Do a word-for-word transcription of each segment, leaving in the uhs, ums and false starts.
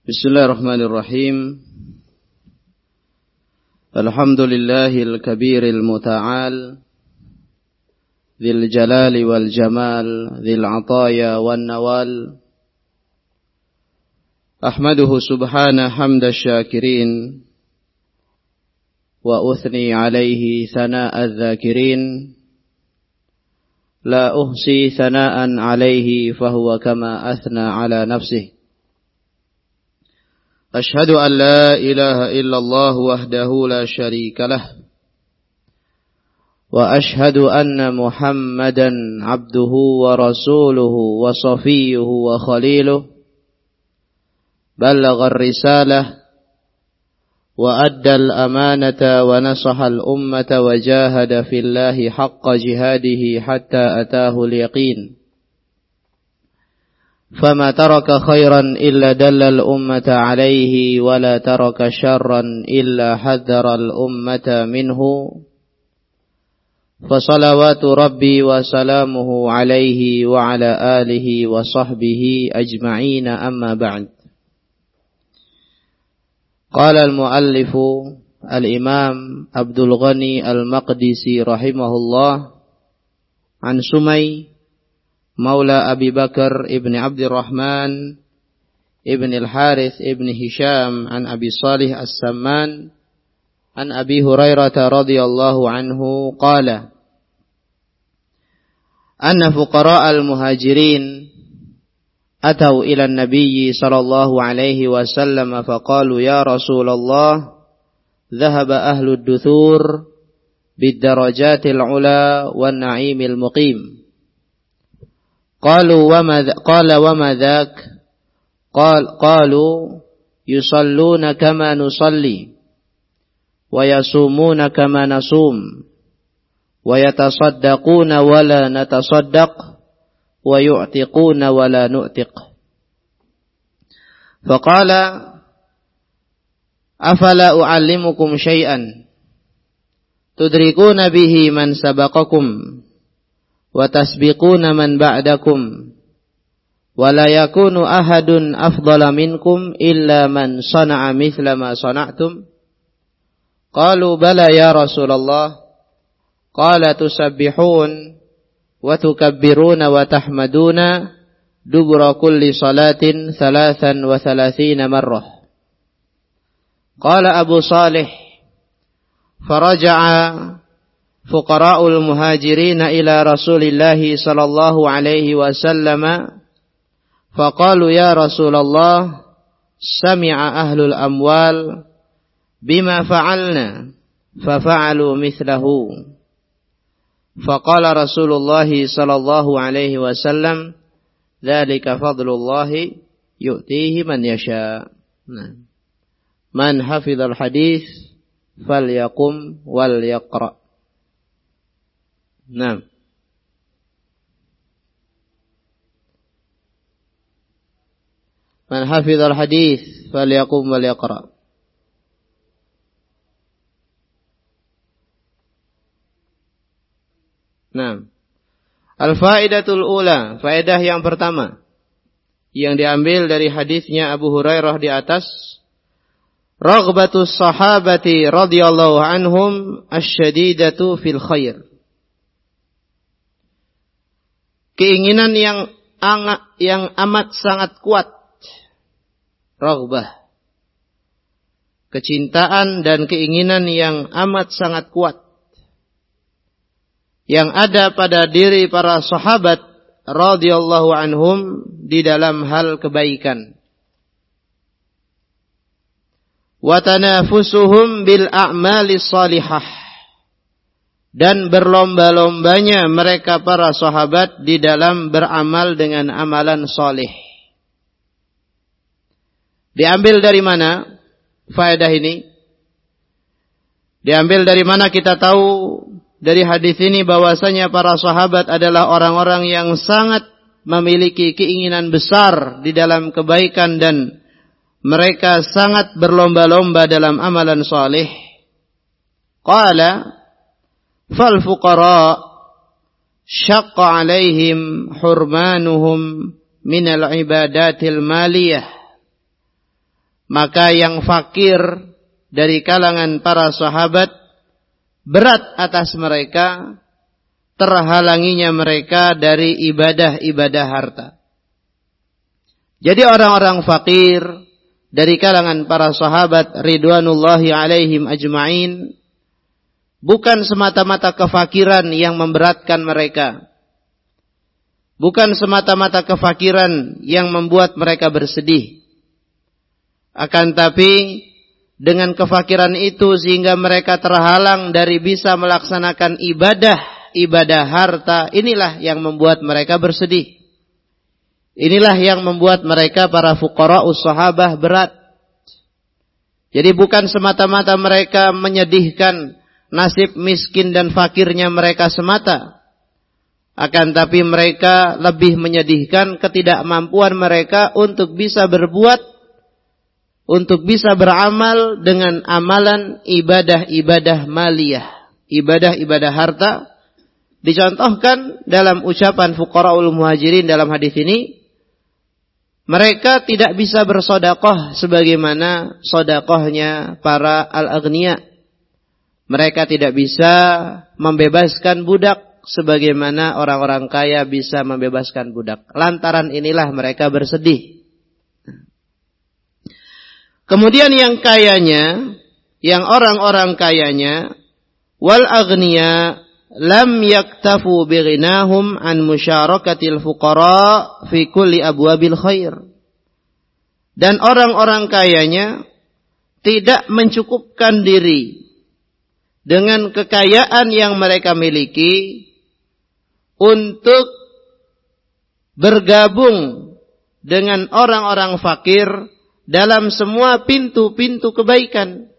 Bismillahirrahmanirrahim. Alhamdulillahil kabiril muta'al, dzil jalali wal jamal, dzil ataya wan nawal. Ahmaduhu subhanahu hamda syakirin, wa uthni alaihi sana'adz dzakirin. La uhsi sana'an alaihi fahuwa kama athna ala nafsihi. أشهد أن لا إله إلا الله وحده لا شريك له وأشهد أن محمدا عبده ورسوله وصفيه وخليله بلغ الرسالة وأدى الأمانة ونصح الأمة وجاهد في الله حق جهاده حتى أتاه اليقين فما ترك خيرا إلا دل الأمة عليه ولا ترك شرا إلا حذر الأمة منه فصلوات ربي وسلامه عليه وعلى آله وصحبه أجمعين أما بعد. قال المؤلف الإمام عبد الغني المقدسي رحمه الله عن سمي مولى أبي بكر ابن عبد الرحمن ابن الحارث ابن هشام عن أبي صالح السمان عن أبي هريرة رضي الله عنه قال أن فقراء المهاجرين أتوا إلى النبي صلى الله عليه وسلم فقالوا يا رسول الله ذهب أهل الدثور بالدرجات العلى والنعيم المقيم. قالوا وما ذا قال وما ذاك قال قالوا يصلون كما نصلي ويصومون كما نصوم ويتصدقون ولا نتصدق ويعتقون ولا نؤتق. فقال أفلا أعلمكم شيئا تدركون به من سبقكم وتسبقون من بعدكم ولا يكون أحد أفضل منكم إلا من صنع مثل ما صنعتم. قالوا بلى يا رسول الله. قال تسبحون وتكبرون وتحمدون دبر كل صلاة ثلاثا وثلاثين مرة. قال أبو صالح فرجع فقراء المهاجرين إلى رسول الله صلى الله عليه وسلم فقالوا يا رسول الله سمع أهل الأموال بما فعلنا ففعلوا مثله. فقال رسول الله صلى الله عليه وسلم ذلك فضل الله يؤتيه من يشاء. من حفظ الحديث فليقم وليقرأ. Nah. Man hafizal hadis falyaqum wal yaqra. Nah. Al-faidatul ula, faedah yang pertama yang diambil dari hadisnya Abu Hurairah di atas, raghbatus sahabati radhiyallahu anhum asyadidatu fil khair. Keinginan yang angat, yang amat sangat kuat, raghbah, kecintaan dan keinginan yang amat sangat kuat yang ada pada diri para sahabat radhiyallahu anhum di dalam hal kebaikan. Wa tanafusuhum bil a'malis salihah, dan berlomba-lombanya mereka para sahabat di dalam beramal dengan amalan saleh. Diambil dari mana faedah ini? Diambil dari mana kita tahu dari hadis ini bahwasanya para sahabat adalah orang-orang yang sangat memiliki keinginan besar di dalam kebaikan dan mereka sangat berlomba-lomba dalam amalan saleh. Qala fal fuqara syaqqa alaihim hurmanuhum minal ibadatil maliyah maka yang fakir dari kalangan para sahabat berat atas mereka terhalanginya mereka dari ibadah-ibadah harta. Jadi orang-orang fakir dari kalangan para sahabat ridwanullahi alaihim ajma'in bukan semata-mata kefakiran yang memberatkan mereka. Bukan semata-mata kefakiran yang membuat mereka bersedih. Akan tapi dengan kefakiran itu sehingga mereka terhalang dari bisa melaksanakan ibadah-ibadah harta, inilah yang membuat mereka bersedih. Inilah yang membuat mereka para fuqara'us sahabah berat. Jadi bukan semata-mata mereka menyedihkan nasib miskin dan fakirnya mereka semata. Akan tapi mereka lebih menyedihkan ketidakmampuan mereka untuk bisa berbuat, untuk bisa beramal dengan amalan ibadah-ibadah maliyah, ibadah-ibadah harta. Dicontohkan dalam ucapan fuqara'ul muhajirin dalam hadis ini, mereka tidak bisa bersedekah sebagaimana sedekahnya para al-aghniya. Mereka tidak bisa membebaskan budak sebagaimana orang-orang kaya bisa membebaskan budak. Lantaran inilah mereka bersedih. Kemudian yang kayanya, yang orang-orang kayanya, wal aghniya lam yaktafu bighinahum an musyarakatil fuqara fi kulli abwabil khair. Dan orang-orang kayanya tidak mencukupkan diri dengan kekayaan yang mereka miliki untuk bergabung dengan orang-orang fakir dalam semua pintu-pintu kebaikan.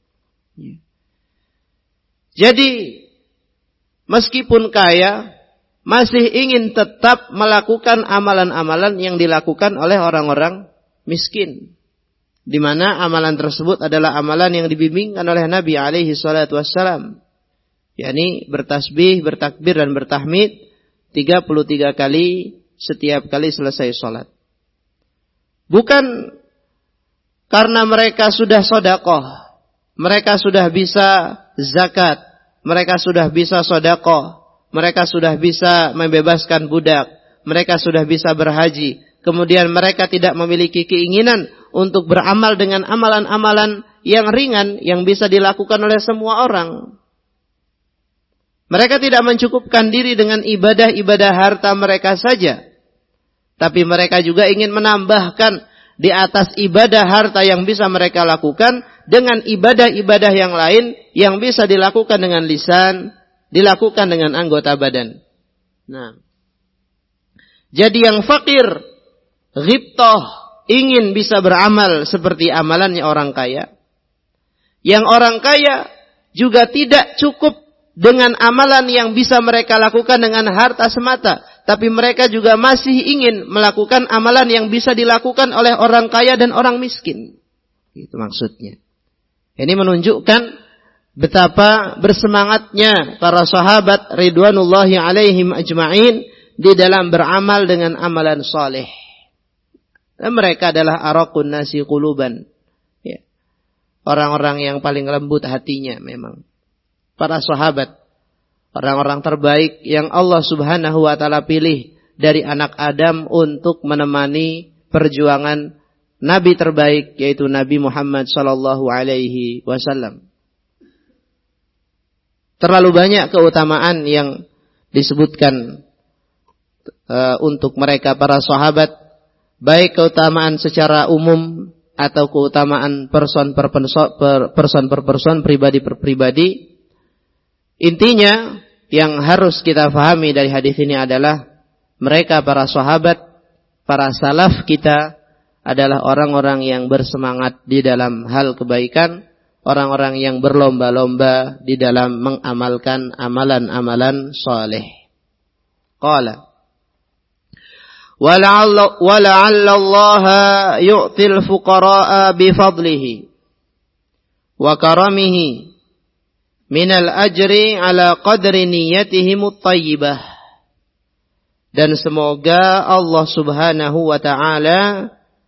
Jadi meskipun kaya, masih ingin tetap melakukan amalan-amalan yang dilakukan oleh orang-orang miskin. Di mana amalan tersebut adalah amalan yang dibimbingkan oleh Nabi alaihi salatu wassalam. yakni bertasbih, bertakbir dan bertahmid tiga puluh tiga kali setiap kali selesai sholat. Bukan karena mereka sudah sedekah, mereka sudah bisa zakat, mereka sudah bisa sedekah, mereka sudah bisa membebaskan budak, mereka sudah bisa berhaji, kemudian mereka tidak memiliki keinginan untuk beramal dengan amalan-amalan yang ringan yang bisa dilakukan oleh semua orang. Mereka tidak mencukupkan diri dengan ibadah-ibadah harta mereka saja, tapi mereka juga ingin menambahkan di atas ibadah harta yang bisa mereka lakukan dengan ibadah-ibadah yang lain yang bisa dilakukan dengan lisan, dilakukan dengan anggota badan. Nah, jadi yang fakir, ghibtah, ingin bisa beramal seperti amalannya orang kaya. Yang orang kaya juga tidak cukup dengan amalan yang bisa mereka lakukan dengan harta semata, tapi mereka juga masih ingin melakukan amalan yang bisa dilakukan oleh orang kaya dan orang miskin. Itu maksudnya. Ini menunjukkan betapa bersemangatnya para sahabat ridwanullahi alaihim ajma'in di dalam beramal dengan amalan saleh. Dan mereka adalah araqun nasi quluban. Ya. Orang-orang yang paling lembut hatinya memang. Para sahabat, orang-orang terbaik yang Allah subhanahu wa ta'ala pilih dari anak Adam untuk menemani perjuangan Nabi terbaik, yaitu Nabi Muhammad sallallahu alaihi wasallam. Terlalu banyak keutamaan yang disebutkan uh, untuk mereka para sahabat, baik keutamaan secara umum atau keutamaan person per person per person, pribadi per pribadi. Intinya yang harus kita fahami dari hadis ini adalah mereka para sahabat, para salaf kita adalah orang-orang yang bersemangat di dalam hal kebaikan, orang-orang yang berlomba-lomba di dalam mengamalkan amalan-amalan saleh. Qala wala'alla Allah yu'til fuqara'a bifadlihi wa karamihi minal ajri ala qadri niyatihimut tayyibah. Dan semoga Allah subhanahu wa ta'ala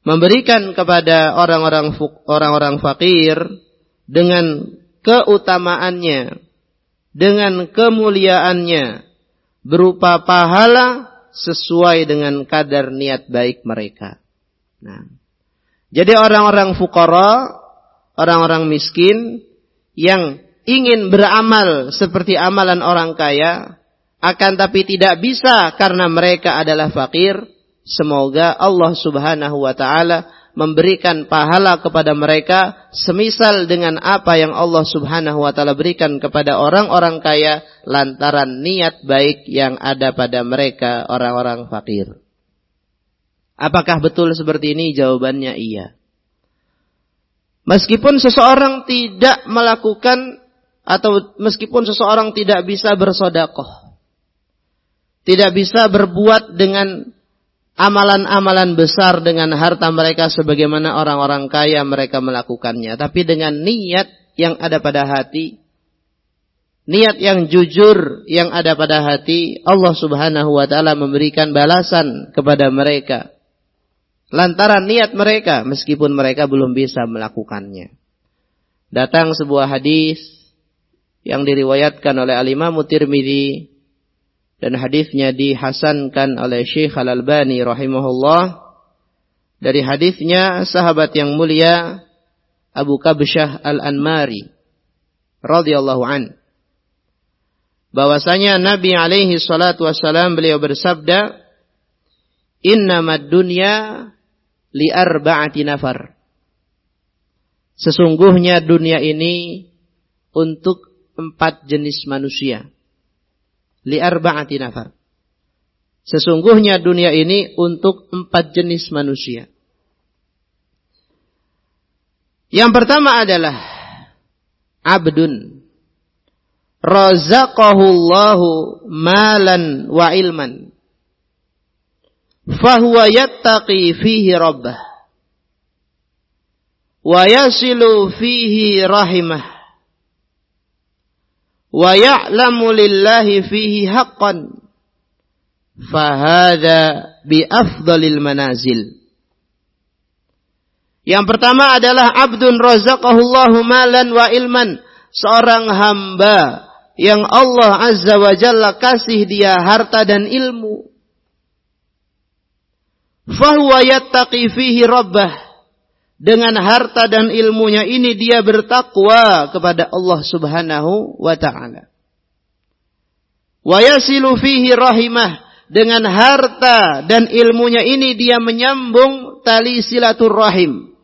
memberikan kepada orang-orang orang-orang fakir dengan keutamaannya, dengan kemuliaannya, berupa pahala sesuai dengan kadar niat baik mereka. Nah, jadi orang-orang fuqara, orang-orang miskin yang ingin beramal seperti amalan orang kaya, akan tapi tidak bisa karena mereka adalah fakir, semoga Allah Subhanahu wa taala memberikan pahala kepada mereka semisal dengan apa yang Allah Subhanahu wa taala berikan kepada orang-orang kaya lantaran niat baik yang ada pada mereka orang-orang fakir. Apakah betul seperti ini? Jawabannya iya. Meskipun seseorang tidak melakukan atau meskipun seseorang tidak bisa bersedekah, tidak bisa berbuat dengan amalan-amalan besar dengan harta mereka sebagaimana orang-orang kaya mereka melakukannya. Tapi dengan niat yang ada pada hati, niat yang jujur yang ada pada hati, Allah Subhanahu wa taala memberikan balasan kepada mereka lantaran niat mereka meskipun mereka belum bisa melakukannya. Datang sebuah hadis yang diriwayatkan oleh Al-Imam Tirmidzi dan hadisnya dihasankan oleh Syekh Al-Albani rahimahullah, dari hadisnya sahabat yang mulia Abu Kabsyah Al-Anmari radhiyallahu an, bahwasanya Nabi alaihi salatu wassalam beliau bersabda, "Innamad dunya li arba'ati nafar." Sesungguhnya dunia ini untuk empat jenis manusia. Li arba'ati nafar. Sesungguhnya dunia ini untuk empat jenis manusia. Yang pertama adalah abdun razaqahullahu malan wa ilman fahuwa yattaqi fihi rabbah wa yasilu fihi rahimah wa ya'lamu lillahi fihi haqqan fahadha bi afdalil manazil. Yang pertama adalah abdun razaqahullahu malan wa ilman, seorang hamba yang Allah Azza wa Jalla kasih dia harta dan ilmu. Fahuwa yattaqi fihi rabbah, dengan harta dan ilmunya ini dia bertakwa kepada Allah Subhanahu wa ta'ala. Wa yasilu fihi rahimah, dengan harta dan ilmunya ini dia menyambung tali silaturrahim.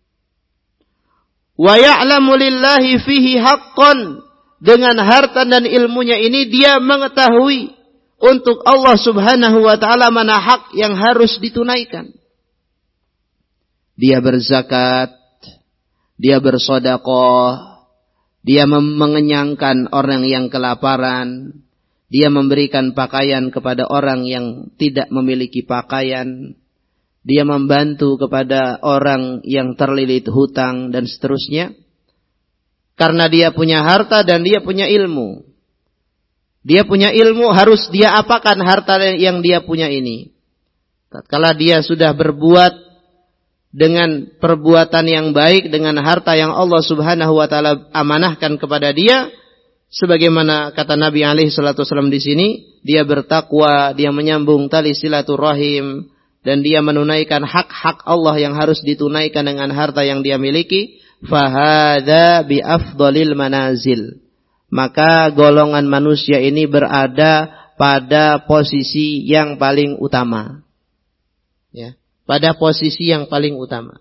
Wa ya'lamu lillahi fihi haqqan, dengan harta dan ilmunya ini dia mengetahui untuk Allah Subhanahu wa ta'ala mana hak yang harus ditunaikan. Dia berzakat, dia bersedekah, dia mengenyangkan orang yang kelaparan, dia memberikan pakaian kepada orang yang tidak memiliki pakaian, dia membantu kepada orang yang terlilit hutang dan seterusnya. Karena dia punya harta dan dia punya ilmu. Dia punya ilmu, harus dia apakan harta yang dia punya ini. Tatkala dia sudah berbuat dengan perbuatan yang baik, dengan harta yang Allah Subhanahu wa taala amanahkan kepada dia, sebagaimana kata Nabi alaihi salatu wasallam di sini, dia bertakwa, dia menyambung tali silaturahim, dan dia menunaikan hak-hak Allah yang harus ditunaikan dengan harta yang dia miliki, fahadha bi afdalil manazil. Maka golongan manusia ini berada pada posisi yang paling utama. Ya. Pada posisi yang paling utama.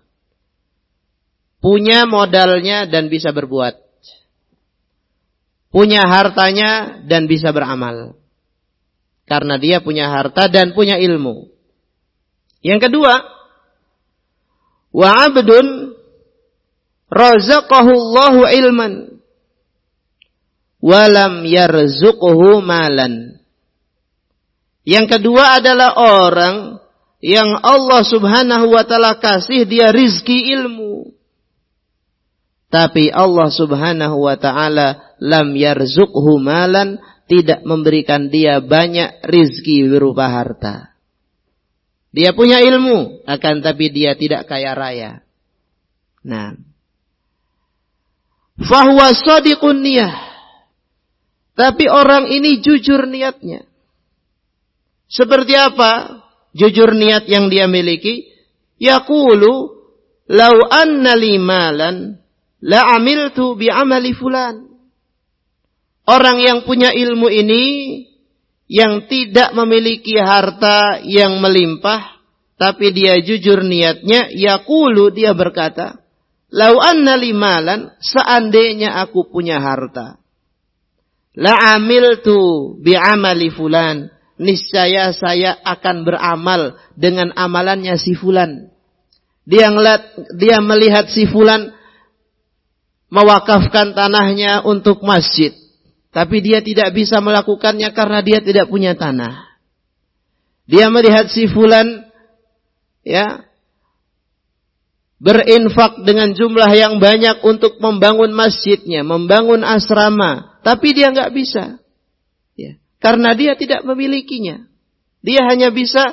Punya modalnya dan bisa berbuat. Punya hartanya dan bisa beramal. Karena dia punya harta dan punya ilmu. Yang kedua, wa abdun razaqahullahu ilman walam yarzuqhu malan. Yang kedua adalah orang yang Allah Subhanahu wa ta'ala kasih dia rizki ilmu, tapi Allah Subhanahu wa ta'ala lam yarzuqhu malan, tidak memberikan dia banyak rizki berupa harta. Dia punya ilmu, akan tapi dia tidak kaya raya. Nah, fahuwa shadiqun niyah. Tapi orang ini jujur niatnya. Seperti apa jujur niat yang dia miliki? Yaqulu law anna li malan la amiltu bi amali fulan. Orang yang punya ilmu ini, yang tidak memiliki harta yang melimpah, tapi dia jujur niatnya, yaqulu, dia berkata, lau anna li malan, seandainya aku punya harta, la amiltu bi amali fulan, niscaya saya akan beramal dengan amalannya si fulan. Dia ngeliat, dia melihat si fulan mewakafkan tanahnya untuk masjid, tapi dia tidak bisa melakukannya karena dia tidak punya tanah. Dia melihat si fulan, ya, berinfak dengan jumlah yang banyak untuk membangun masjidnya, membangun asrama, tapi dia nggak bisa, ya, karena dia tidak memilikinya. Dia hanya bisa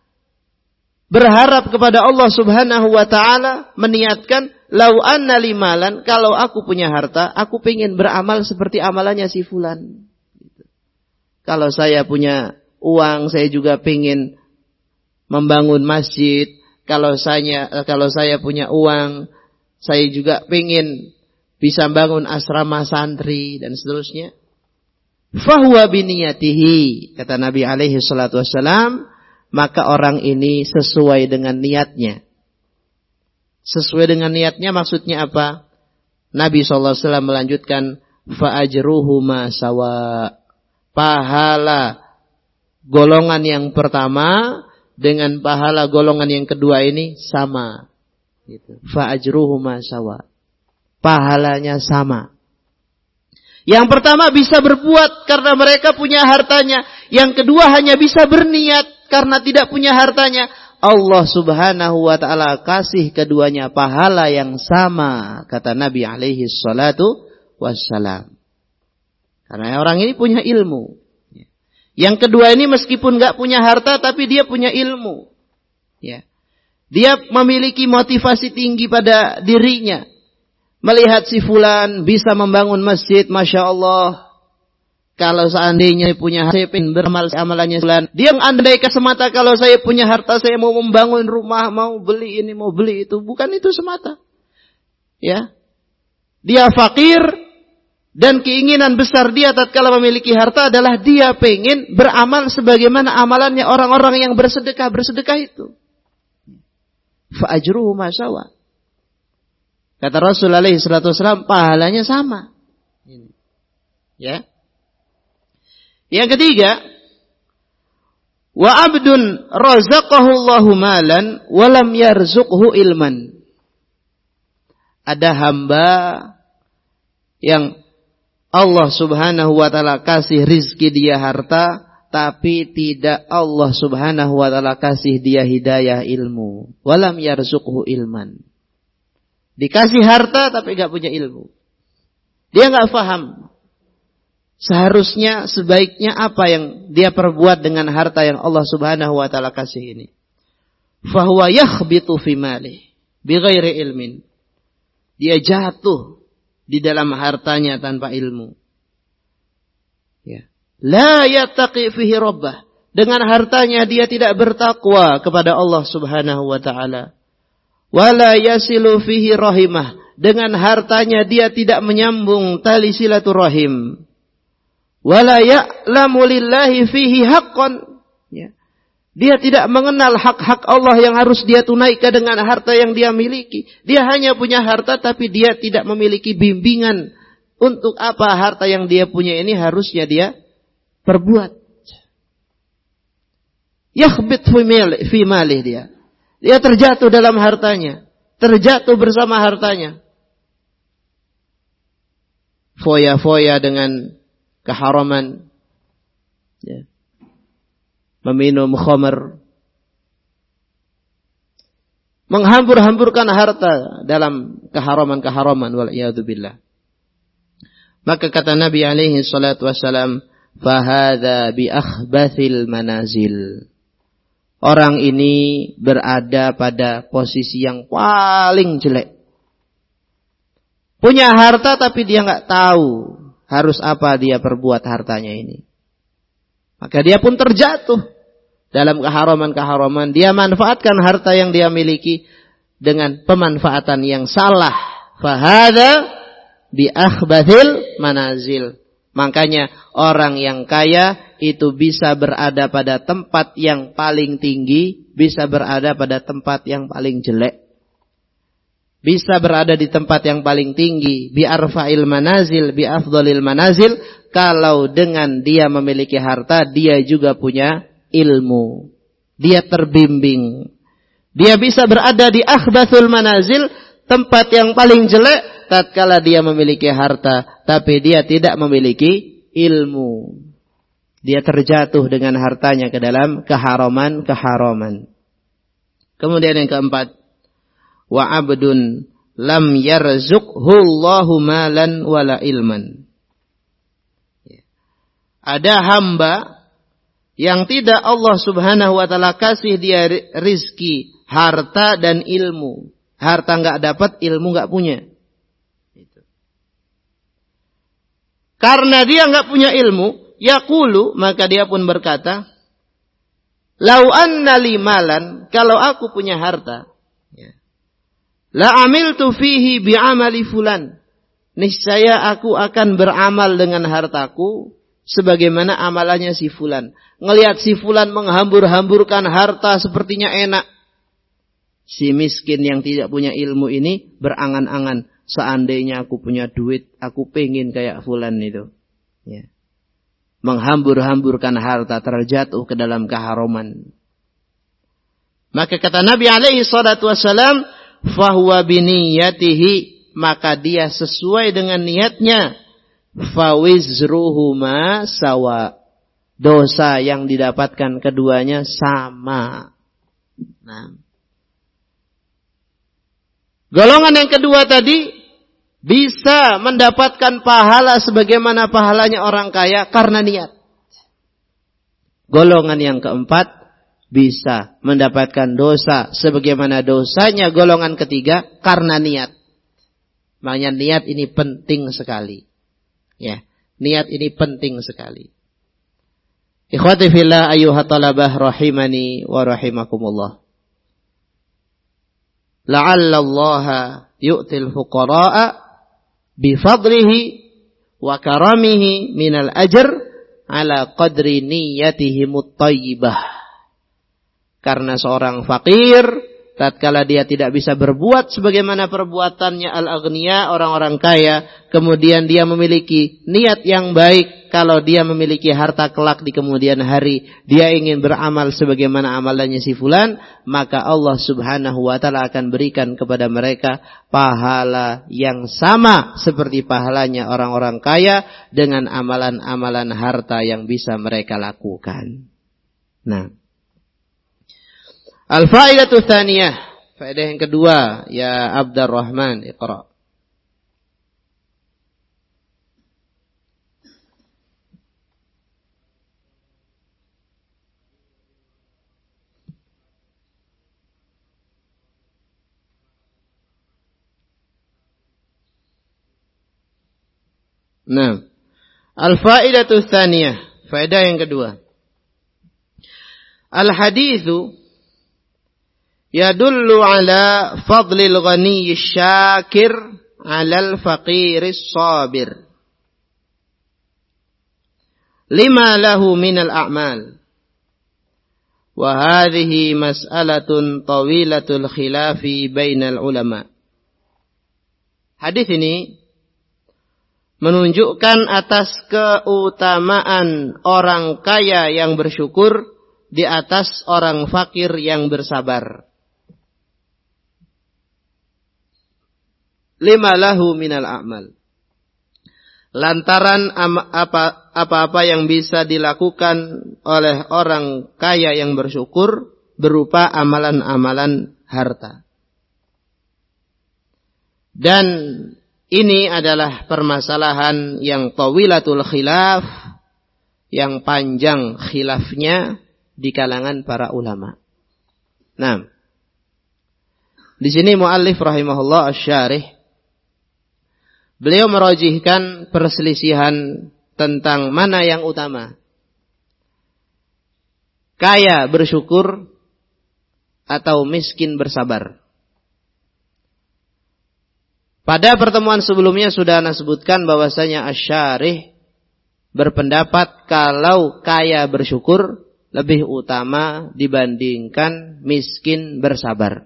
berharap kepada Allah Subhanahu wa Ta'ala, meniatkan, lau anna limalan, kalau aku punya harta, aku pengen beramal seperti amalannya si fulan. Kalau saya punya uang, saya juga pengen membangun masjid. Kalau saya kalau saya punya uang, saya juga pengen bisa bangun asrama santri dan seterusnya. Fahuwa biniyatihi, kata Nabi alaihi salatu wassalam, maka orang ini sesuai dengan niatnya. Sesuai dengan niatnya maksudnya apa? Nabi shallallahu alaihi wasallam melanjutkan, fa'ajruhuma sawa. Pahala golongan yang pertama dengan pahala golongan yang kedua ini sama. Gitu. Fa'ajruhuma sawa. Pahalanya sama. Yang pertama bisa berbuat karena mereka punya hartanya. Yang kedua hanya bisa berniat karena tidak punya hartanya. Allah Subhanahu wa Ta'ala kasih keduanya pahala yang sama, kata Nabi alaihi salatu wassalam. Karena orang ini punya ilmu. Yang kedua ini meskipun gak punya harta, tapi dia punya ilmu. Ya. Dia memiliki motivasi tinggi pada dirinya. Melihat si fulan bisa membangun masjid, Masya Allah. Kalau seandainya punya harta, saya ingin beramal amalannya fulan. Dia mengandaikan semata kalau saya punya harta, saya mau membangun rumah, mau beli ini, mau beli itu. Bukan itu semata. Ya. Dia fakir, dan keinginan besar dia tatkala memiliki harta adalah dia pengen beramal sebagaimana amalannya orang-orang yang bersedekah-bersedekah itu. Fa'ajruhu ma sawa. Kata Rasul alaihi salatu wasallam, pahalanya sama. Ya. Yang ketiga, wa abdun razaqahu Allahu malan wa lam yarzuqhu ilman. Ada hamba yang Allah Subhanahu wa Ta'ala kasih rizki dia harta, tapi tidak Allah Subhanahu wa Ta'ala kasih dia hidayah ilmu. Wa lam yarzuqhu ilman. Dikasih harta tapi enggak punya ilmu. Dia enggak paham seharusnya, sebaiknya apa yang dia perbuat dengan harta yang Allah Subhanahu wa Ta'ala kasih ini. Fahuwa yakhbitu fi malih bighairi ilmin. Dia jatuh di dalam hartanya tanpa ilmu. Ya. La yattaqi fihi rabbah. Dengan hartanya dia tidak bertakwa kepada Allah Subhanahu wa Ta'ala. Wala yasilu fihi rahimah. Dengan hartanya dia tidak menyambung tali silaturahim. Wala ya'lamu lillahi fihi haqqan. Ya. Dia tidak mengenal hak-hak Allah yang harus dia tunaikan dengan harta yang dia miliki. Dia hanya punya harta tapi dia tidak memiliki bimbingan untuk apa harta yang dia punya ini harusnya dia perbuat. Yakhbit fi malih dia. Dia terjatuh dalam hartanya. Terjatuh bersama hartanya. Foya-foya dengan keharaman, ya. Meminum khamar, menghambur-hamburkan harta dalam keharaman-keharaman, wal'iyadzubillah. Maka kata Nabi alaihi salatu wassalam, fahadha bi akhbathil manazil. orang ini berada pada posisi yang paling jelek. Punya harta tapi dia nggak tahu harus apa dia perbuat hartanya ini. Maka dia pun terjatuh dalam keharaman-keharaman. Dia manfaatkan harta yang dia miliki dengan pemanfaatan yang salah. Fahada bi akhbathil manazil. Makanya orang yang kaya itu bisa berada pada tempat yang paling tinggi, bisa berada pada tempat yang paling jelek. Bisa berada di tempat yang paling tinggi, bi arfa'il manazil, bi afdhalil manazil, kalau dengan dia memiliki harta, dia juga punya ilmu. Dia terbimbing. Dia bisa berada di akhbathul manazil, tempat yang paling jelek, tatkala dia memiliki harta, tapi dia tidak memiliki ilmu. Dia terjatuh dengan hartanya ke dalam keharaman-keharaman. Kemudian yang keempat, wa abdun lam yarzuqhu Allahu malan wala ilman. Ada hamba yang tidak Allah Subhanahu wa taala kasih dia rizki, harta dan ilmu. Harta enggak dapat, ilmu enggak punya. Karena dia enggak punya ilmu, yaqulu, maka dia pun berkata, lau anna li malan, kalau aku punya harta, la amiltu fihi bi'amali fulan. Niscaya aku akan beramal dengan hartaku sebagaimana amalannya si fulan. Ngelihat si fulan menghambur-hamburkan harta sepertinya enak. Si miskin yang tidak punya ilmu ini berangan-angan, seandainya aku punya duit, aku pengen kayak fulan itu. Ya. Menghambur-hamburkan harta, terjatuh ke dalam keharaman. Maka kata Nabi alaihi salatu wassalam, fahuwa biniyatihi, maka dia sesuai dengan niatnya. Fawizruhuma sawa, dosa yang didapatkan keduanya sama. Nah, golongan yang kedua tadi bisa mendapatkan pahala sebagaimana pahalanya orang kaya karena niat. Golongan yang keempat bisa mendapatkan dosa sebagaimana dosanya golongan ketiga karena niat. Makanya niat ini penting sekali. Ya, niat ini penting sekali. Ikhwati fillah ayyuhat talabah rahimani wa rahimakumullah. La'alla Allah yu'til fuqara'a bi fadlihi wa karamihi minal ajr ala qadri niyyatihimut thayyibah. Karena seorang fakir, tatkala dia tidak bisa berbuat sebagaimana perbuatannya al-aghniya, orang-orang kaya, kemudian dia memiliki niat yang baik, kalau dia memiliki harta kelak di kemudian hari, dia ingin beramal sebagaimana amalannya si fulan, maka Allah Subhanahu wa taala akan berikan kepada mereka pahala yang sama seperti pahalanya orang-orang kaya dengan amalan-amalan harta yang bisa mereka lakukan. Nah, al-faidatu tsaniyah, faedah yang kedua, ya Abdurrahman, iqra. Nah, al-faidatu tsaniyah, faedah yang kedua. Al-haditsu yadullu ala fadlil ghaniyyi syakir alal faqiris sabir lima lahu minal a'mal wa hadhihi mas'alatun tawilatul khilafi bainal ulama. Hadis ini menunjukkan atas keutamaan orang kaya yang bersyukur di atas orang fakir yang bersabar. Lima lahu minal a'mal. Lantaran apa, apa-apa yang bisa dilakukan oleh orang kaya yang bersyukur berupa amalan-amalan harta. Dan ini adalah permasalahan yang tawilatul khilaf, yang panjang khilafnya di kalangan para ulama. Nah, di sini muallif rahimahullah asy-syarih beliau merajihkan perselisihan tentang mana yang utama. Kaya bersyukur atau miskin bersabar. Pada pertemuan sebelumnya sudah ana sebutkan bahwasanya asy-syarih berpendapat kalau kaya bersyukur lebih utama dibandingkan miskin bersabar.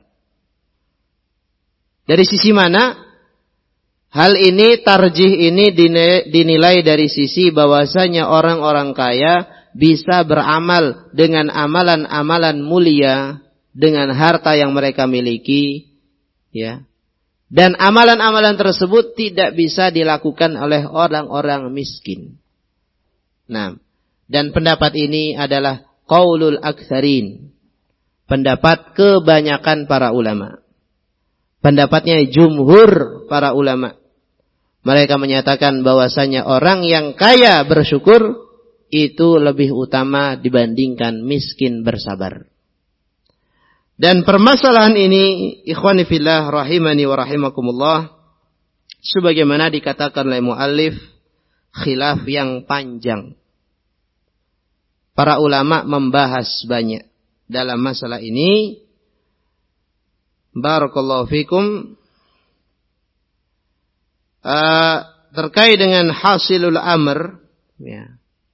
Dari sisi mana? Hal ini, tarjih ini dinilai dari sisi bahwasanya orang-orang kaya bisa beramal dengan amalan-amalan mulia dengan harta yang mereka miliki, ya. Dan amalan-amalan tersebut tidak bisa dilakukan oleh orang-orang miskin. Nah, dan pendapat ini adalah qaulul aktsarin, pendapat kebanyakan para ulama. Pendapatnya jumhur para ulama. Mereka menyatakan bahwasanya orang yang kaya bersyukur itu lebih utama dibandingkan miskin bersabar. Dan permasalahan ini, ikhwani fillah rahimani wa rahimakumullah, sebagaimana dikatakan oleh muallif, khilaf yang panjang. Para ulama membahas banyak dalam masalah ini. Barakallahu fikum. Uh, terkait dengan hasilul amr, ya.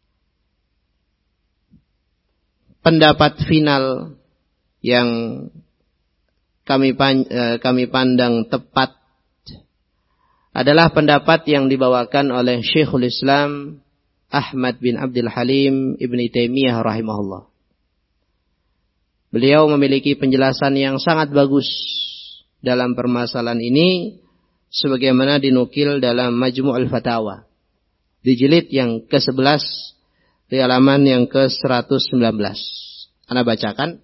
Pendapat final yang kami uh, kami pandang tepat adalah pendapat yang dibawakan oleh Syekhul Islam Ahmad bin Abdul Halim Ibni Taimiyah rahimahullah. Beliau memiliki penjelasan yang sangat bagus dalam permasalahan ini, sebagaimana dinukil dalam Majmu' al-Fatawa di jilid yang ke sebelas di halaman yang ke seratus sembilan belas. Ana bacakan.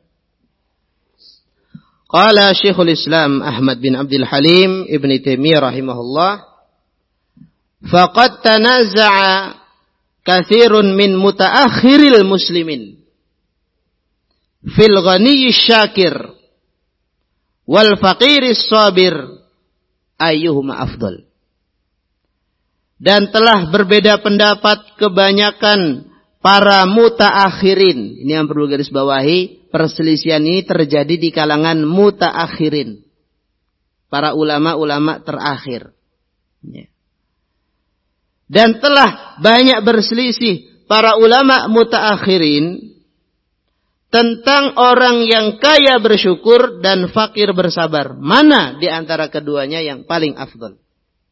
Qala Syekhul Islam Ahmad bin Abdul Halim Ibni Taimiyah rahimahullah, faqad tanaza'a katsirun min mutaakhiril muslimin fil ghaniyyi syakir wal faqiris sabir ayyuhuma afdal. Dan telah berbeda pendapat kebanyakan para mutaakhirin. Ini yang perlu garis bawahi, perselisihan ini terjadi di kalangan mutaakhirin, para ulama-ulama terakhir. Dan telah banyak berselisih para ulama mutaakhirin tentang orang yang kaya bersyukur dan fakir bersabar. Mana di antara keduanya yang paling afdal?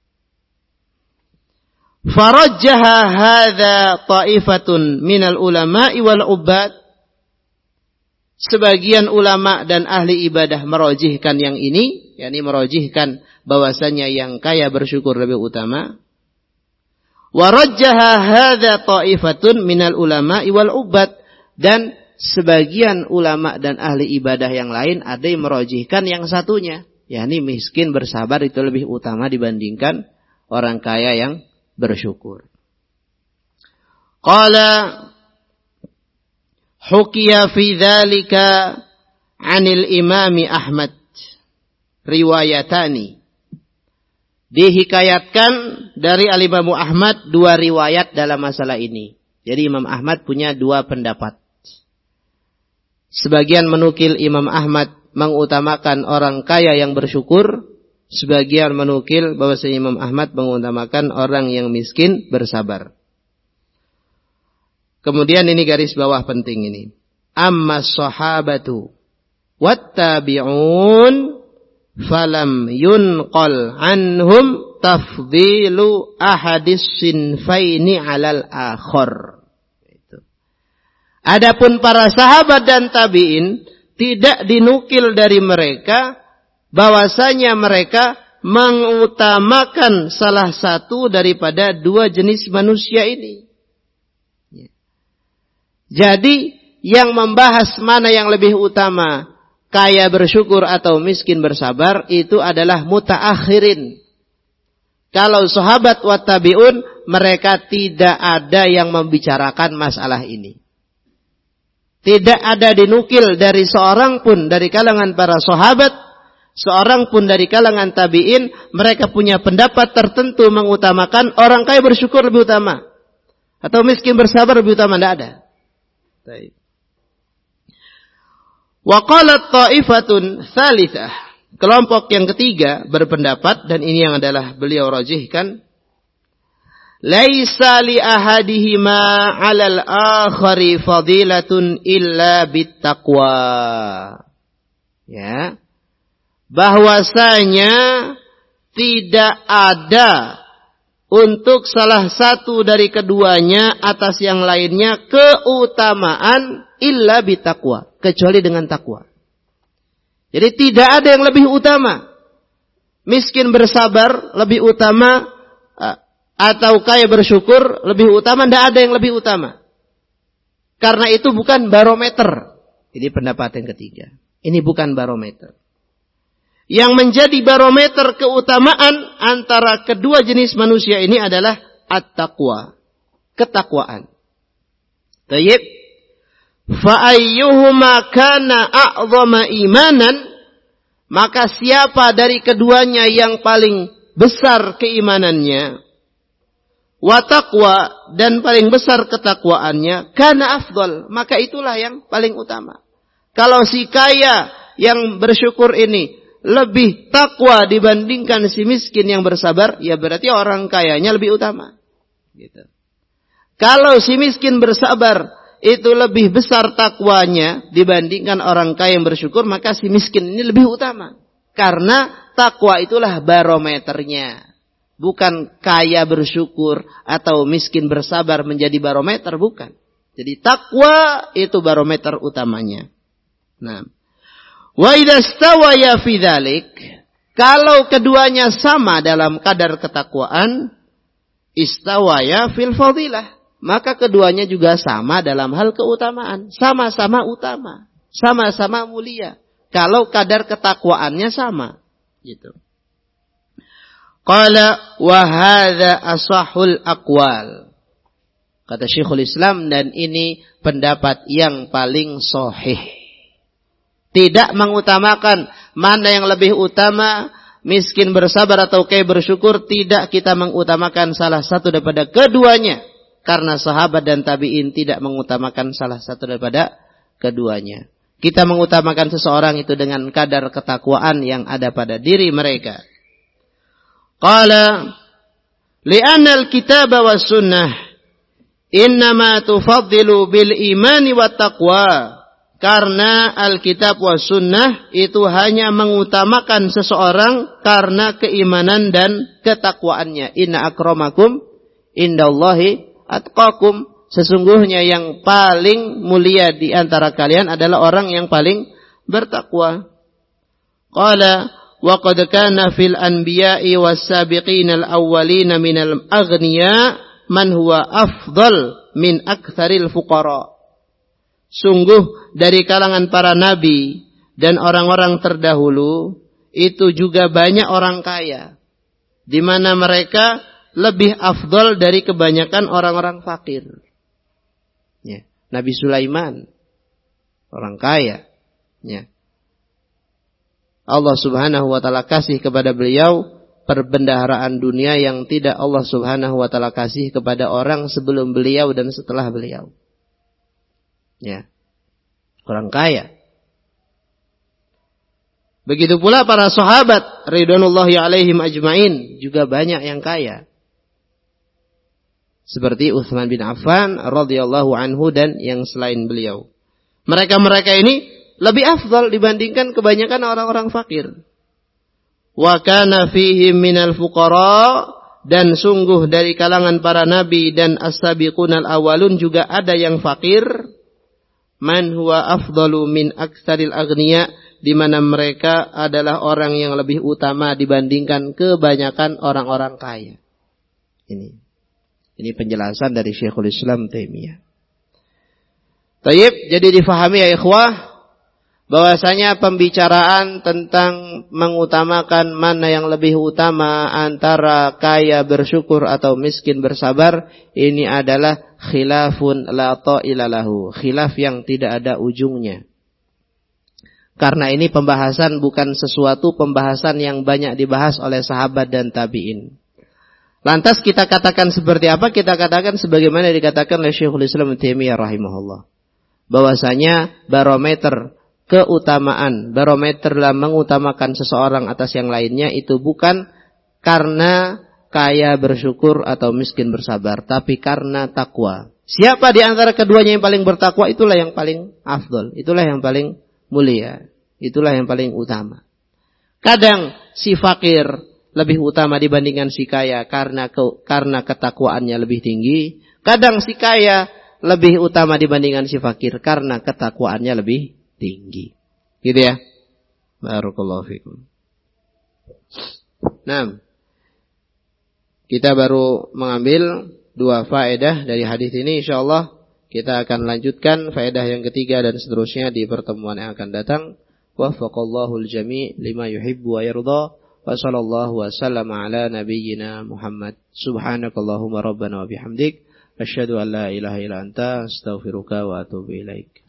Farajjaha hadza ta'ifatun minal ulama'i wal ubbad. Sebagian ulama dan ahli ibadah merojihkan yang ini, yakni merojihkan bahwasanya yang kaya bersyukur lebih utama. Warajjaha hadza ta'ifatun minal ulama'i wal ubbad, dan sebagian ulama dan ahli ibadah yang lain ada yang merojihkan yang satunya, yakni miskin bersabar itu lebih utama dibandingkan orang kaya yang bersyukur. Qala hukiya fi dzalika 'anil Imami Ahmad riwayatani. Dihikayatkan dari Al-Imam Ahmad dua riwayat dalam masalah ini. Jadi Imam Ahmad punya dua pendapat. Sebagian menukil Imam Ahmad mengutamakan orang kaya yang bersyukur, sebagian menukil bahwasanya Imam Ahmad mengutamakan orang yang miskin bersabar. Kemudian ini garis bawah penting ini. Amma sahabatu wattabi'un falam yunqal anhum tafdilu ahadis sinfaini 'alal akhar. Itu. Adapun para sahabat dan tabi'in tidak dinukil dari mereka bahwasanya mereka mengutamakan salah satu daripada dua jenis manusia ini. Jadi yang membahas mana yang lebih utama, kaya bersyukur atau miskin bersabar, itu adalah mutaakhirin. Kalau sahabat wa tabi'un, mereka tidak ada yang membicarakan masalah ini. Tidak ada dinukil dari seorang pun dari kalangan para sahabat, seorang pun dari kalangan tabi'in, mereka punya pendapat tertentu mengutamakan orang kaya bersyukur lebih utama. Atau miskin bersabar lebih utama, tidak ada. Baik. Wa qalat ta'ifatun tsalitsah. Kelompok yang ketiga berpendapat, dan ini yang adalah beliau rajihkan, laisa li ahadihima 'alal akhari fadilatun illa bittaqwa. Ya. Bahwasanya tidak ada untuk salah satu dari keduanya atas yang lainnya keutamaan illa bittaqwa, kecuali dengan takwa. Jadi tidak ada yang lebih utama. Miskin bersabar lebih utama atau kaya bersyukur lebih utama, tidak ada yang lebih utama. Karena itu bukan barometer. Ini pendapat yang ketiga. Ini bukan barometer. Yang menjadi barometer keutamaan antara kedua jenis manusia ini adalah at-taqwa, ketakwaan. Tayyib. Fa ayyuhuma kana a'zama imanan, maka siapa dari keduanya yang paling besar keimanannya, wa taqwa, dan paling besar ketakwaannya, kana afdal, maka itulah yang paling utama. Kalau si kaya yang bersyukur ini lebih takwa dibandingkan si miskin yang bersabar, ya berarti orang kayanya lebih utama. Gitu. Kalau si miskin bersabar itu lebih besar takwanya dibandingkan orang kaya yang bersyukur, maka si miskin ini lebih utama. Karena takwa itulah barometernya. Bukan kaya bersyukur atau miskin bersabar menjadi barometer, bukan. Jadi takwa itu barometer utamanya. Nah, wa idza stawaya fi dzalik, kalau keduanya sama dalam kadar ketakwaan, istawaya fil fadilah, maka keduanya juga sama dalam hal keutamaan, sama-sama utama, sama-sama mulia. Kalau kadar ketakwaannya sama, gitu. Qala wa hadza ashahul aqwal. Kata Syekhul Islam, dan ini pendapat yang paling sahih. Tidak mengutamakan mana yang lebih utama, miskin bersabar atau kaya bersyukur, tidak kita mengutamakan salah satu daripada keduanya. Karena sahabat dan tabi'in tidak mengutamakan salah satu daripada keduanya. Kita mengutamakan seseorang itu dengan kadar ketakwaan yang ada pada diri mereka. Qala li'anna al-kitab wa sunnah innama tufaddilu bil imani wa taqwa. Karena Alkitab wa sunnah itu hanya mengutamakan seseorang karena keimanan dan ketakwaannya. Inna akramakum indallahi atqakum, sesungguhnya yang paling mulia di antara kalian adalah orang yang paling bertakwa. Qala wa qad kana fil anbiya'i was-sabiqin al-awwalin minal aghniya man huwa afdal min aktsaril fuqara. Sungguh dari kalangan para nabi dan orang-orang terdahulu itu juga banyak orang kaya, di mana mereka lebih afdal dari kebanyakan orang-orang fakir. Ya. Nabi Sulaiman, orang kaya. Ya. Allah subhanahu wa ta'ala kasih kepada beliau perbendaharaan dunia yang tidak Allah subhanahu wa ta'ala kasih kepada orang sebelum beliau dan setelah beliau. Ya. Orang kaya. Begitu pula para sahabat ridwanullahi alaihim ajmain juga banyak yang kaya. Seperti Utsman bin Affan radhiyallahu anhu dan yang selain beliau. Mereka-mereka ini lebih afdal dibandingkan kebanyakan orang-orang fakir. Wa kana fihim minal fuqara, dan sungguh dari kalangan para nabi dan as-sabiqunal awalun juga ada yang fakir. Man huwa afdalu min aktsaril aghniya, di mana mereka adalah orang yang lebih utama dibandingkan kebanyakan orang-orang kaya. Ini Ini penjelasan dari Syekhul Islam Taimiyah. Tayyib, jadi difahami ya ikhwah, bahwasanya pembicaraan tentang mengutamakan mana yang lebih utama antara kaya bersyukur atau miskin bersabar, ini adalah khilafun la ta'ila lahu, khilaf yang tidak ada ujungnya. Karena ini pembahasan bukan sesuatu pembahasan yang banyak dibahas oleh sahabat dan tabi'in. Lantas kita katakan seperti apa? Kita katakan sebagaimana dikatakan oleh Syekhul Islam Ibnu Taimiyah rahimahullah, bahwasanya barometer keutamaan, barometer dalam mengutamakan seseorang atas yang lainnya itu bukan karena kaya bersyukur atau miskin bersabar, tapi karena takwa. Siapa di antara keduanya yang paling bertakwa, itulah yang paling afdol, itulah yang paling mulia, itulah yang paling utama. Kadang si fakir lebih utama dibandingkan si kaya karena ke, karena ketakwaannya lebih tinggi. Kadang si kaya lebih utama dibandingkan si fakir karena ketakwaannya lebih tinggi. Gitu ya. Barakallahu fikum. Nah, kita baru mengambil dua faedah dari hadis ini. Insyaallah kita akan lanjutkan faedah yang ketiga dan seterusnya di pertemuan yang akan datang. Waffaqallahu al-jami' lima yuhibbu wa yarda. Wa sallallahu wa sallama ala nabiyyina Muhammad. Subhanakallahumma rabbana wa bihamdik asyhadu an la ilaha illa anta astaghfiruka wa atubu ilaik.